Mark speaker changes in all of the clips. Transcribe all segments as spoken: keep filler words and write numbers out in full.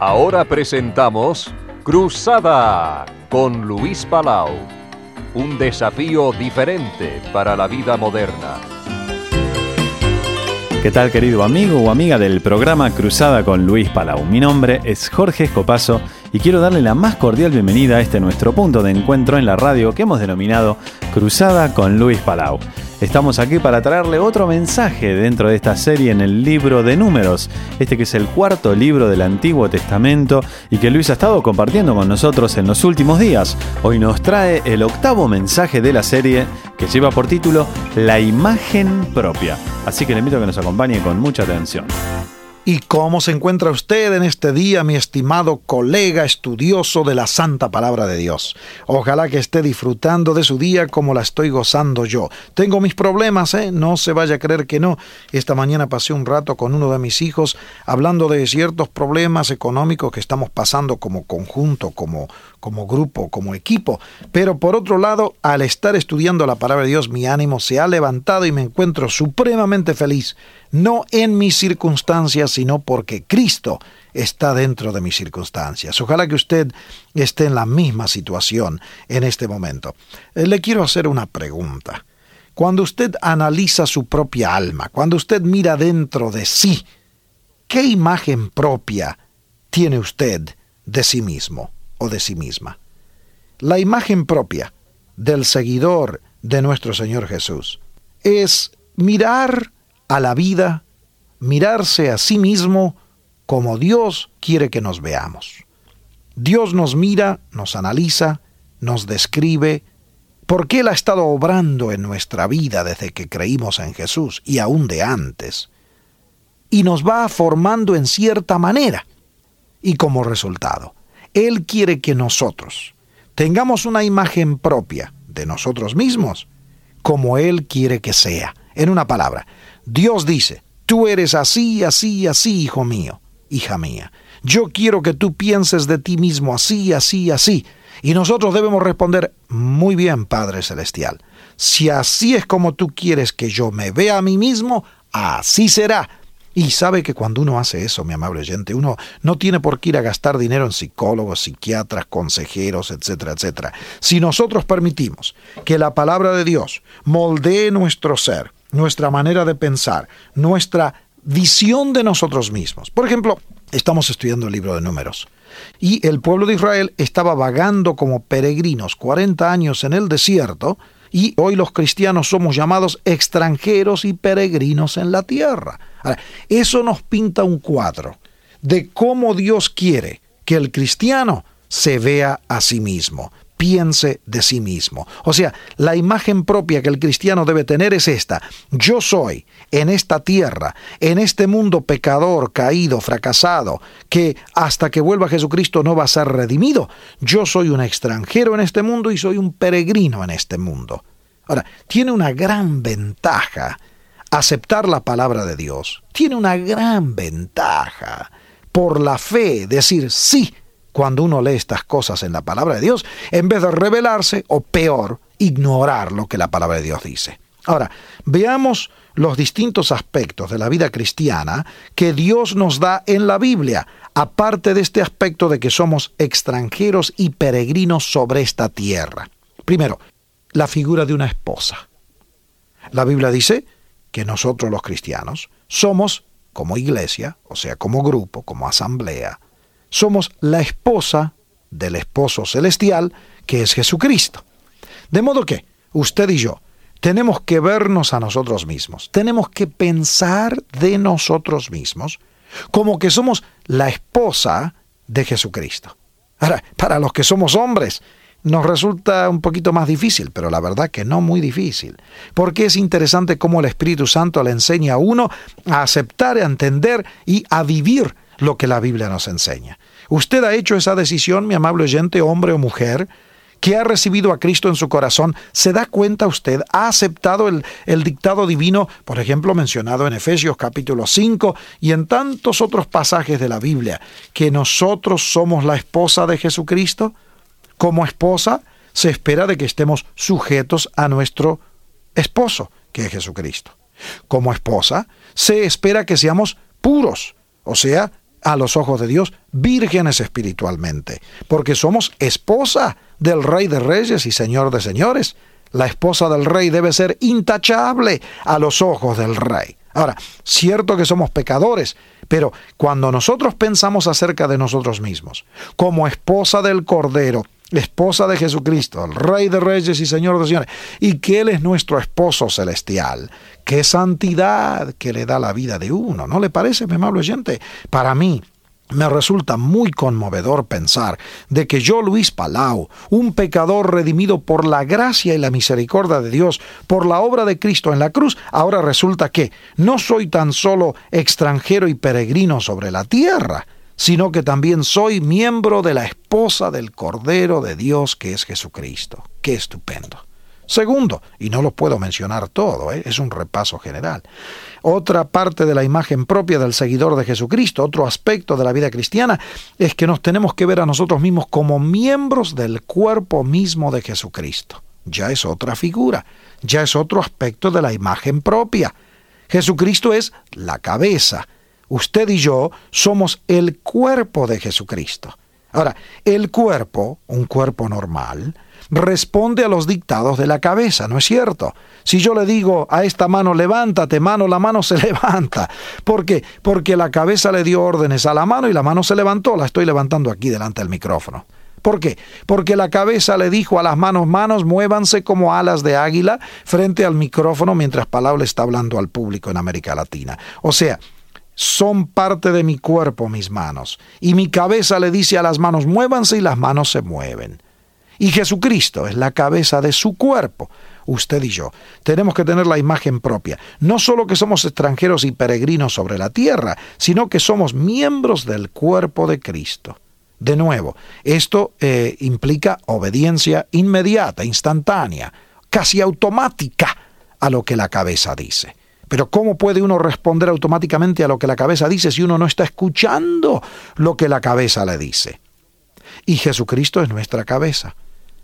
Speaker 1: Ahora presentamos Cruzada con Luis Palau. Un desafío diferente para la vida moderna.
Speaker 2: ¿Qué tal, querido amigo o amiga del programa Cruzada con Luis Palau? Mi nombre es Jorge Escopazo y quiero darle la más cordial bienvenida a este nuestro punto de encuentro en la radio que hemos denominado Cruzada con Luis Palau. Estamos aquí para traerle otro mensaje dentro de esta serie en el libro de Números, este que es el cuarto libro del Antiguo Testamento y que Luis ha estado compartiendo con nosotros en los últimos días. Hoy nos trae el octavo mensaje de la serie que lleva por título La imagen propia. Así que le invito a que nos acompañe con mucha atención.
Speaker 3: ¿Y cómo se encuentra usted en este día, mi estimado colega estudioso de la Santa Palabra de Dios? Ojalá que esté disfrutando de su día como la estoy gozando yo. Tengo mis problemas, ¿eh? No se vaya a creer que no. Esta mañana pasé un rato con uno de mis hijos hablando de ciertos problemas económicos que estamos pasando como conjunto, como, como grupo, como equipo. Pero por otro lado, al estar estudiando la Palabra de Dios, mi ánimo se ha levantado y me encuentro supremamente feliz. No en mis circunstancias, sino porque Cristo está dentro de mis circunstancias. Ojalá que usted esté en la misma situación en este momento. Le quiero hacer una pregunta. Cuando usted analiza su propia alma, cuando usted mira dentro de sí, ¿qué imagen propia tiene usted de sí mismo o de sí misma? La imagen propia del seguidor de nuestro Señor Jesús es mirar a la vida, mirarse a sí mismo como Dios quiere que nos veamos. Dios nos mira, nos analiza, nos describe, porque Él ha estado obrando en nuestra vida desde que creímos en Jesús y aún de antes, y nos va formando en cierta manera. Y como resultado, Él quiere que nosotros tengamos una imagen propia de nosotros mismos, como Él quiere que sea. En una palabra, Dios dice: tú eres así, así, así, hijo mío, hija mía. Yo quiero que tú pienses de ti mismo así, así, así. Y nosotros debemos responder: muy bien, Padre Celestial. Si así es como tú quieres que yo me vea a mí mismo, así será. Y sabe que cuando uno hace eso, mi amable oyente, uno no tiene por qué ir a gastar dinero en psicólogos, psiquiatras, consejeros, etcétera, etcétera. Si nosotros permitimos que la palabra de Dios moldee nuestro ser, nuestra manera de pensar, nuestra visión de nosotros mismos. Por ejemplo, estamos estudiando el libro de Números y el pueblo de Israel estaba vagando como peregrinos cuarenta años en el desierto, y hoy los cristianos somos llamados extranjeros y peregrinos en la tierra. Ahora, eso nos pinta un cuadro de cómo Dios quiere que el cristiano se vea a sí mismo, piense de sí mismo. O sea, la imagen propia que el cristiano debe tener es esta: yo soy en esta tierra, en este mundo pecador, caído, fracasado, que hasta que vuelva Jesucristo no va a ser redimido. Yo soy un extranjero en este mundo y soy un peregrino en este mundo. Ahora, tiene una gran ventaja aceptar la palabra de Dios. Tiene una gran ventaja por la fe, decir sí cuando uno lee estas cosas en la palabra de Dios, en vez de rebelarse o peor, ignorar lo que la palabra de Dios dice. Ahora, veamos los distintos aspectos de la vida cristiana que Dios nos da en la Biblia, aparte de este aspecto de que somos extranjeros y peregrinos sobre esta tierra. Primero, la figura de una esposa. La Biblia dice que nosotros los cristianos somos, como iglesia, o sea, como grupo, como asamblea, somos la esposa del esposo celestial, que es Jesucristo. De modo que usted y yo tenemos que vernos a nosotros mismos, tenemos que pensar de nosotros mismos como que somos la esposa de Jesucristo. Ahora, para los que somos hombres, nos resulta un poquito más difícil, pero la verdad que no muy difícil, porque es interesante cómo el Espíritu Santo le enseña a uno a aceptar, a entender y a vivir lo que la Biblia nos enseña. ¿Usted ha hecho esa decisión, mi amable oyente, hombre o mujer, que ha recibido a Cristo en su corazón? ¿Se da cuenta usted? ¿Ha aceptado el, el dictado divino, por ejemplo, mencionado en Efesios capítulo cinco y en tantos otros pasajes de la Biblia, que nosotros somos la esposa de Jesucristo? Como esposa, se espera de que estemos sujetos a nuestro esposo, que es Jesucristo. Como esposa, se espera que seamos puros, o sea, a los ojos de Dios, vírgenes espiritualmente, porque somos esposa del Rey de Reyes y Señor de Señores. La esposa del Rey debe ser intachable a los ojos del Rey. Ahora, cierto que somos pecadores, pero cuando nosotros pensamos acerca de nosotros mismos, como esposa del Cordero, esposa de Jesucristo, el Rey de Reyes y Señor de Señores, y que Él es nuestro esposo celestial, qué santidad que le da la vida de uno, ¿no le parece, mi amable oyente? Para mí, me resulta muy conmovedor pensar de que yo, Luis Palau, un pecador redimido por la gracia y la misericordia de Dios, por la obra de Cristo en la cruz, ahora resulta que no soy tan solo extranjero y peregrino sobre la tierra, sino que también soy miembro de la esposa del Cordero de Dios, que es Jesucristo. ¡Qué estupendo! Segundo, y no lo puedo mencionar todo, ¿eh? es un repaso general. Otra parte de la imagen propia del seguidor de Jesucristo, otro aspecto de la vida cristiana, es que nos tenemos que ver a nosotros mismos como miembros del cuerpo mismo de Jesucristo. Ya es otra figura, ya es otro aspecto de la imagen propia. Jesucristo es la cabeza. Usted y yo somos el cuerpo de Jesucristo. Ahora, el cuerpo, un cuerpo normal, responde a los dictados de la cabeza, ¿no es cierto? Si yo le digo a esta mano, levántate, mano, la mano se levanta. ¿Por qué? Porque la cabeza le dio órdenes a la mano y la mano se levantó. La estoy levantando aquí delante del micrófono. ¿Por qué? Porque la cabeza le dijo a las manos, manos, muévanse como alas de águila frente al micrófono mientras Palau le está hablando al público en América Latina. O sea, son parte de mi cuerpo mis manos. Y mi cabeza le dice a las manos, muévanse, y las manos se mueven. Y Jesucristo es la cabeza de su cuerpo. Usted y yo tenemos que tener la imagen propia. No solo que somos extranjeros y peregrinos sobre la tierra, sino que somos miembros del cuerpo de Cristo. De nuevo, esto eh, implica obediencia inmediata, instantánea, casi automática a lo que la cabeza dice. Pero ¿cómo puede uno responder automáticamente a lo que la cabeza dice si uno no está escuchando lo que la cabeza le dice? Y Jesucristo es nuestra cabeza.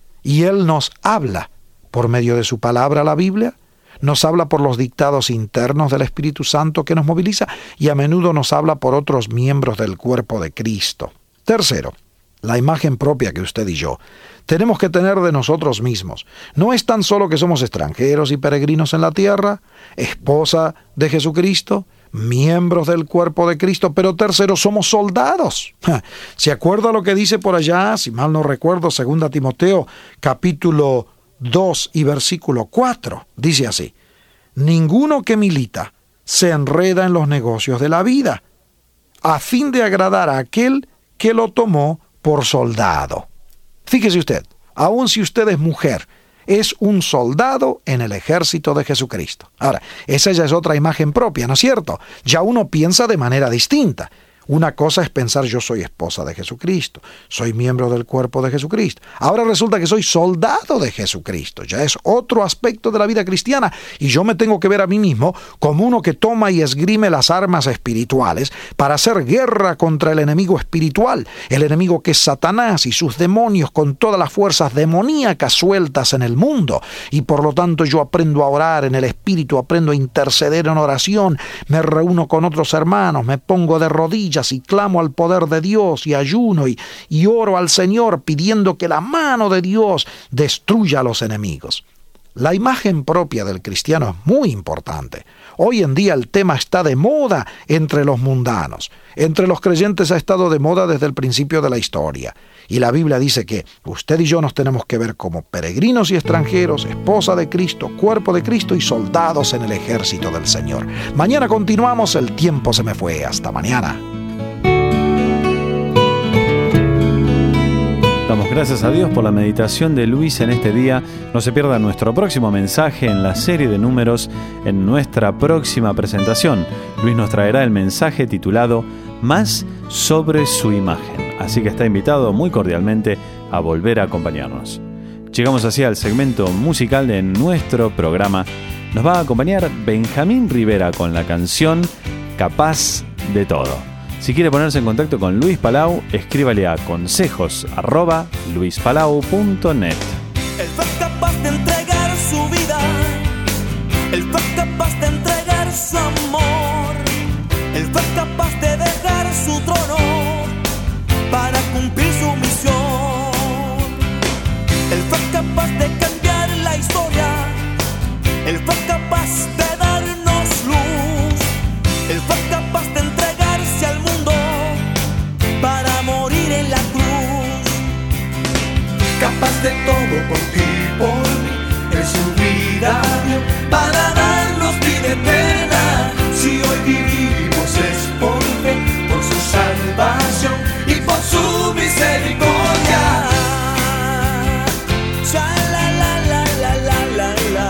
Speaker 3: Y Él nos habla por medio de su palabra, la Biblia, nos habla por los dictados internos del Espíritu Santo que nos moviliza, y a menudo nos habla por otros miembros del cuerpo de Cristo. Tercero, la imagen propia que usted y yo tenemos que tener de nosotros mismos. No es tan solo que somos extranjeros y peregrinos en la tierra, esposa de Jesucristo, miembros del cuerpo de Cristo, pero tercero, somos soldados. ¿Se acuerda lo que dice por allá, si mal no recuerdo, segunda Timoteo, capítulo dos y versículo cuatro? Dice así: ninguno que milita se enreda en los negocios de la vida, a fin de agradar a aquel que lo tomó por soldado. Fíjese usted, aun si usted es mujer, es un soldado en el ejército de Jesucristo. Ahora, esa ya es otra imagen propia, ¿no es cierto? Ya uno piensa de manera distinta. Una cosa es pensar, yo soy esposa de Jesucristo, soy miembro del cuerpo de Jesucristo. Ahora resulta que soy soldado de Jesucristo. Ya es otro aspecto de la vida cristiana, y yo me tengo que ver a mí mismo como uno que toma y esgrime las armas espirituales para hacer guerra contra el enemigo espiritual, el enemigo que es Satanás y sus demonios con todas las fuerzas demoníacas sueltas en el mundo. Y por lo tanto yo aprendo a orar en el Espíritu, aprendo a interceder en oración, me reúno con otros hermanos, me pongo de rodillas y clamo al poder de Dios y ayuno y, y oro al Señor pidiendo que la mano de Dios destruya a los enemigos. La imagen propia del cristiano es muy importante. Hoy en día el tema está de moda entre los mundanos. Entre los creyentes ha estado de moda desde el principio de la historia. Y la Biblia dice que usted y yo nos tenemos que ver como peregrinos y extranjeros, esposa de Cristo, cuerpo de Cristo y soldados en el ejército del Señor. Mañana continuamos, el tiempo se me fue. Hasta mañana.
Speaker 2: Damos gracias a Dios por la meditación de Luis en este día. No se pierda nuestro próximo mensaje en la serie de números en nuestra próxima presentación. Luis nos traerá el mensaje titulado Más sobre su imagen. Así que está invitado muy cordialmente a volver a acompañarnos. Llegamos así al segmento musical de nuestro programa. Nos va a acompañar Benjamín Rivera con la canción Capaz de Todo. Si quiere ponerse en contacto con Luis Palau, escríbale a consejos arroba luispalau punto net.
Speaker 4: Él fue capaz de entregar su vida, Él fue capaz de entregar su amor, Él fue capaz de dejar su trono Él fue capaz de entregarse al mundo para morir en la cruz.
Speaker 5: Capaz de todo por ti, por mí, en su vida dio para darnos vida eterna. Si hoy vivimos es por fe, por su salvación y por su misericordia.
Speaker 4: Sha la la la la la la la.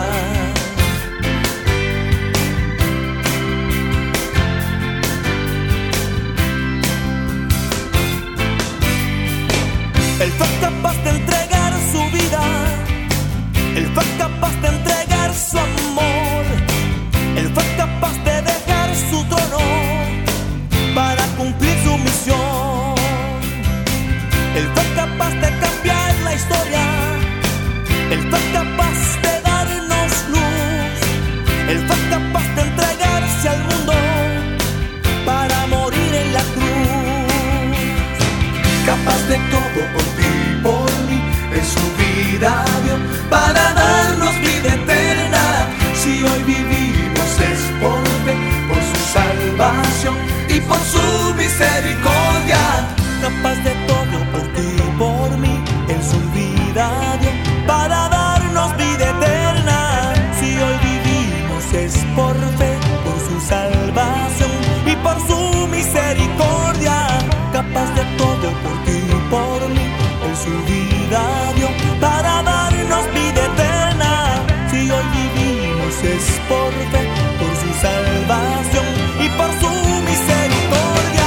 Speaker 4: Él fue capaz de entregar su vida, Él fue capaz de entregar su amor, Él fue capaz de dejar su trono para cumplir su misión. Él fue capaz de cambiar la historia, Él fue capaz de darnos luz, Él fue capaz de entregarse al mundo para morir en la cruz.
Speaker 5: Capaz de todo por ti, por mí, en su vida dio para darnos vida eterna. Si hoy vivimos es por fe, por su salvación y por su misericordia.
Speaker 4: Capaz de todo por ti y por mí, en su vida dio para darnos vida eterna. Si hoy vivimos es por fe, por su salvación y por su misericordia. Capaz de todo por ti y por mí, en su vida dio para darnos vida eterna. Si hoy vivimos es por fe, por su salvación y por su misericordia.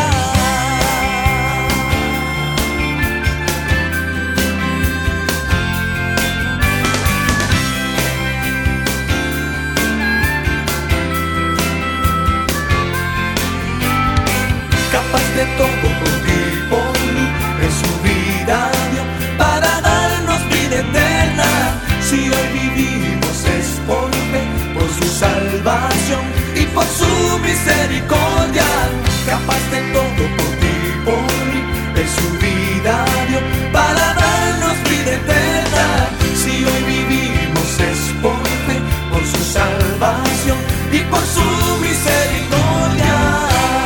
Speaker 5: Capaz de todo por ti y por mí, en su vida dio para darnos vida eterna. Si hoy vivimos es por fe, por su salvación y por su misericordia. Capaz de todo por ti y por mí, en su vida dio para darnos vida eterna. Si hoy vivimos es por fe, por su salvación y por su misericordia.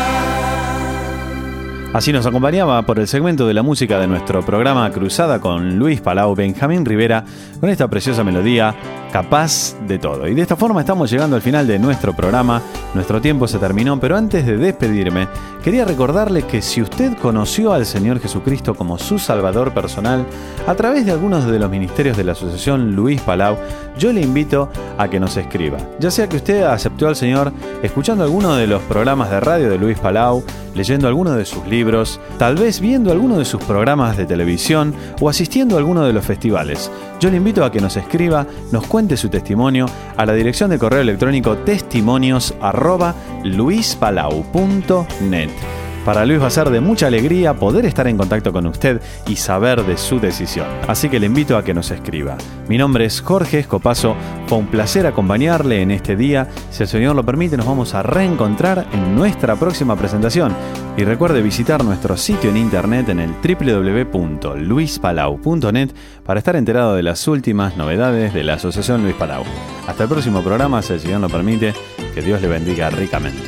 Speaker 2: Así nos acompañaba por el segmento de la música de nuestro programa Cruzada con Luis Palau, Benjamín Rivera, con esta preciosa melodía, Capaz de todo. Y de esta forma estamos llegando al final de nuestro programa. Nuestro tiempo se terminó, pero antes de despedirme, quería recordarles que si usted conoció al Señor Jesucristo como su Salvador personal a través de algunos de los ministerios de la Asociación Luis Palau, yo le invito a que nos escriba. Ya sea que usted aceptó al Señor escuchando alguno de los programas de radio de Luis Palau, leyendo alguno de sus libros, tal vez viendo alguno de sus programas de televisión o asistiendo a alguno de los festivales. Yo le invito a que nos escriba, nos cuente su testimonio a la dirección de correo electrónico testimonios arroba luispalau punto net. Para Luis va a ser de mucha alegría poder estar en contacto con usted y saber de su decisión. Así que le invito a que nos escriba. Mi nombre es Jorge Escopazo. Fue un placer acompañarle en este día. Si el Señor lo permite, nos vamos a reencontrar en nuestra próxima presentación. Y recuerde visitar nuestro sitio en internet en el doble u doble u doble u punto luispalau punto net para estar enterado de las últimas novedades de la Asociación Luis Palau. Hasta el próximo programa, si el Señor lo permite. Que Dios le bendiga ricamente.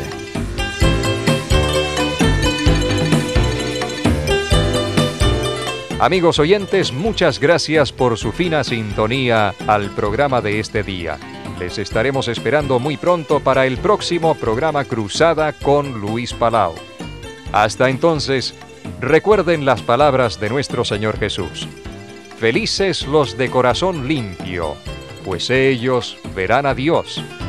Speaker 1: Amigos oyentes, muchas gracias por su fina sintonía al programa de este día. Les estaremos esperando muy pronto para el próximo programa Cruzada con Luis Palau. Hasta entonces, recuerden las palabras de nuestro Señor Jesús. Felices los de corazón limpio, pues ellos verán a Dios.